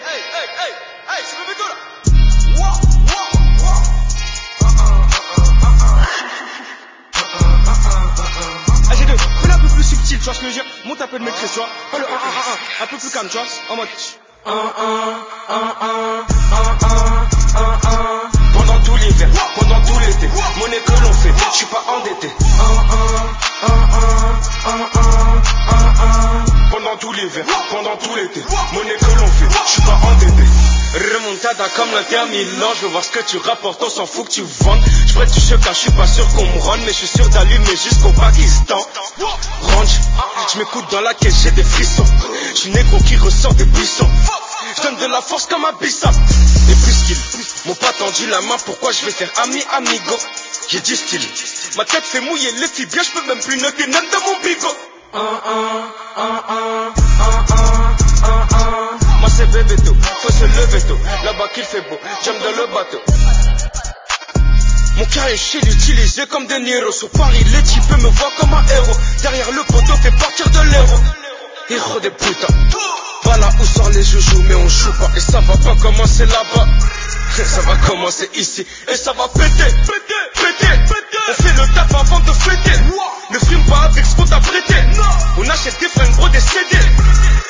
c'est le bédo là. Ah, j'ai deux. Fais-le un peu plus subtil, tu vois ce que je veux dire. Monte un peu de maîtrise, tu vois. Pas le 1-1-1-1. Un peu plus calme, tu vois. En mode 1-1-1-1-1-1-1. Pendant tout l'hiver, pendant tout l'été, monnaie que l'on fait, je suis pas endetté. 1-1-1-1-1-1-1. Pendant tout l'hiver, pendant tout l'été, monnaie que l'on fait, je suis pas endetté. Remontada comme l'Inter Milan, je veux voir ce que tu rapportes, on s'en fout que tu vendes. J'prête du choc car je suis pas sûr qu'on me rende, mais je suis sûr d'allumer jusqu'au Pakistan. Range, je m'écoute dans la caisse, j'ai des frissons. Je suis négro qui ressort des buissons. Je donne de la force comme un bissap. Et puisqu'ils m'ont pas tendu la main, pourquoi je vais faire amigo? J'ai du style, ma tête fait mouiller les filles bien, je peux même plus noter note dans mon bigot. Moi c'est bébé tôt, faut se lever tôt. Là-bas qu'il fait beau, j'aime dans le bateau. Mon cœur est chez l'utilisé comme De Niro. Sur Paris, les types me voient comme un héros. Derrière le poteau fait partir de l'héros. Héros des putains. Pas là où sort les joujoux, mais on joue pas. Et ça va pas commencer là-bas. Ça va commencer ici. Et ça va péter. On fait le taf avant de fêter. Ne frime pas avec ce qu'on t'a prêté. On achète des fringues, gros, des CD.